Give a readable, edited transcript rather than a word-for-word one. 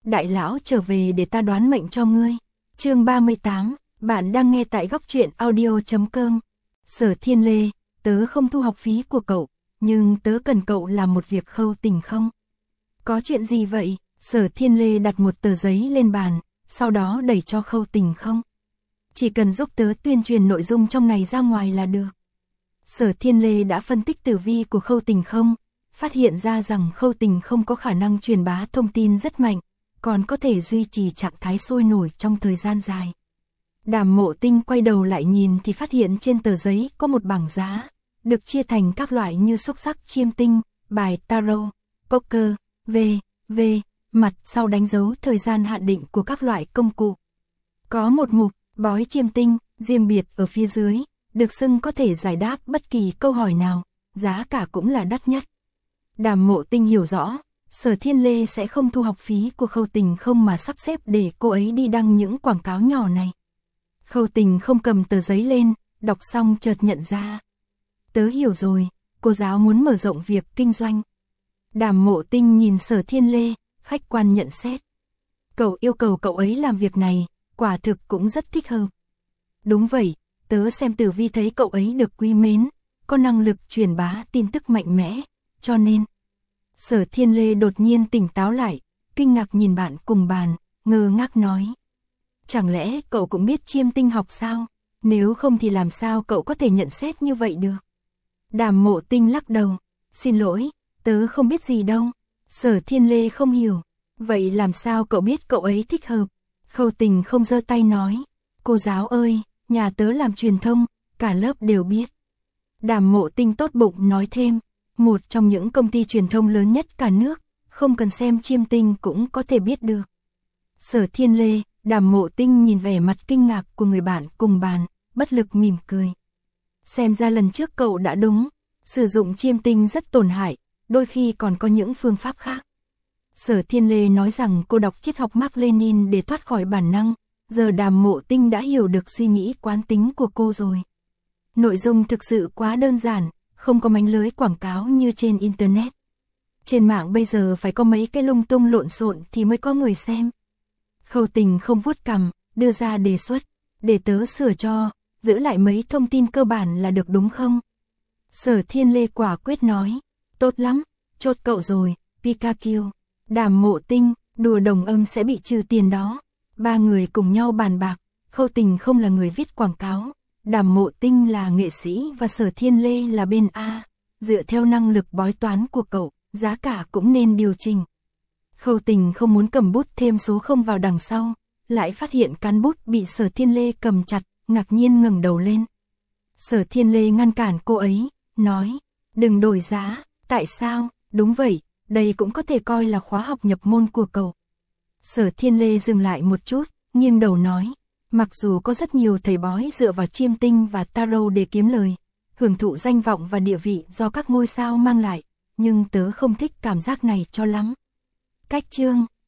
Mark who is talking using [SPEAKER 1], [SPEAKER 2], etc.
[SPEAKER 1] đại lão trở về để ta đoán mệnh cho ngươi. Chương 38, bạn đang nghe tại góc truyện audio.com. Sở Thiên Lê, tớ không thu học phí của cậu, nhưng tớ cần cậu làm một việc Khâu Tình không? Có chuyện gì vậy? Sở Thiên Lê đặt một tờ giấy lên bàn, sau đó đẩy cho Khâu Tình không? Chỉ cần giúp tớ tuyên truyền nội dung trong này ra ngoài là được. Sở Thiên Lê đã phân tích tử vi của Khâu Tình không, phát hiện ra rằng Khâu Tình không có khả năng truyền bá thông tin rất mạnh, còn có thể duy trì trạng thái sôi nổi trong thời gian dài. Đàm Mộ Tinh quay đầu lại nhìn thì phát hiện trên tờ giấy có một bảng giá, được chia thành các loại như xúc xắc, chiêm tinh, bài tarot, poker, v.v. mặt sau đánh dấu thời gian hạn định của các loại công cụ. Có một mục, bói chiêm tinh, riêng biệt ở phía dưới, được xưng có thể giải đáp bất kỳ câu hỏi nào, giá cả cũng là đắt nhất. Đàm Mộ Tinh hiểu rõ, Sở Thiên Lê sẽ không thu học phí của Khâu Tình không mà sắp xếp để cô ấy đi đăng những quảng cáo nhỏ này. Khâu Tình không cầm tờ giấy lên, đọc xong chợt nhận ra. Tớ hiểu rồi, cô giáo muốn mở rộng việc kinh doanh. Đàm Mộ Tinh nhìn Sở Thiên Lê, khách quan nhận xét. Cậu yêu cầu cậu ấy làm việc này, quả thực cũng rất thích hợp. Đúng vậy, tớ xem tử vi thấy cậu ấy được quý mến, có năng lực truyền bá tin tức mạnh mẽ, cho nên. Sở Thiên Lê đột nhiên tỉnh táo lại, kinh ngạc nhìn bạn cùng bàn, ngơ ngác nói. Chẳng lẽ cậu cũng biết chiêm tinh học sao? Nếu không thì làm sao cậu có thể nhận xét như vậy được? Đàm Mộ Tinh lắc đầu, xin lỗi, tớ không biết gì đâu. Sở Thiên Lê không hiểu, vậy làm sao cậu biết cậu ấy thích hợp? Khâu Tình không giơ tay nói, cô giáo ơi, nhà tớ làm truyền thông, cả lớp đều biết. Đàm Mộ Tinh tốt bụng nói thêm, một trong những công ty truyền thông lớn nhất cả nước, không cần xem chiêm tinh cũng có thể biết được. Sở Thiên Lê, Đàm Mộ Tinh nhìn vẻ mặt kinh ngạc của người bạn cùng bàn, bất lực mỉm cười. Xem ra lần trước cậu đã đúng, sử dụng chiêm tinh rất tổn hại, đôi khi còn có những phương pháp khác. Sở Thiên Lê nói rằng cô đọc triết học Mác Lênin để thoát khỏi bản năng, giờ Đàm Mộ Tinh đã hiểu được suy nghĩ quán tính của cô rồi. Nội dung thực sự quá đơn giản, không có mánh lưới quảng cáo như trên Internet. Trên mạng bây giờ phải có mấy cái lung tung lộn xộn thì mới có người xem. Khâu Tình không vuốt cằm, đưa ra đề xuất, để tớ sửa cho, giữ lại mấy thông tin cơ bản là được đúng không? Sở Thiên Lê quả quyết nói, tốt lắm, chốt cậu rồi, Pikachu. Đàm Mộ Tinh, đùa đồng âm sẽ bị trừ tiền đó. Ba người cùng nhau bàn bạc, Khâu Tình không là người viết quảng cáo, Đàm Mộ Tinh là nghệ sĩ và Sở Thiên Lê là bên A. Dựa theo năng lực bói toán của cậu, giá cả cũng nên điều chỉnh. Khâu Tình không muốn cầm bút thêm số không vào đằng sau, lại phát hiện cán bút bị Sở Thiên Lê cầm chặt, ngạc nhiên ngẩng đầu lên. Sở Thiên Lê ngăn cản cô ấy, nói, đừng đổi giá, tại sao? Đúng vậy, đây cũng có thể coi là khóa học nhập môn của cậu. Sở Thiên Lê dừng lại một chút, nghiêng đầu nói, mặc dù có rất nhiều thầy bói dựa vào chiêm tinh và tarot để kiếm lời, hưởng thụ danh vọng và địa vị do các ngôi sao mang lại, nhưng tớ không thích cảm giác này cho lắm. Cách chương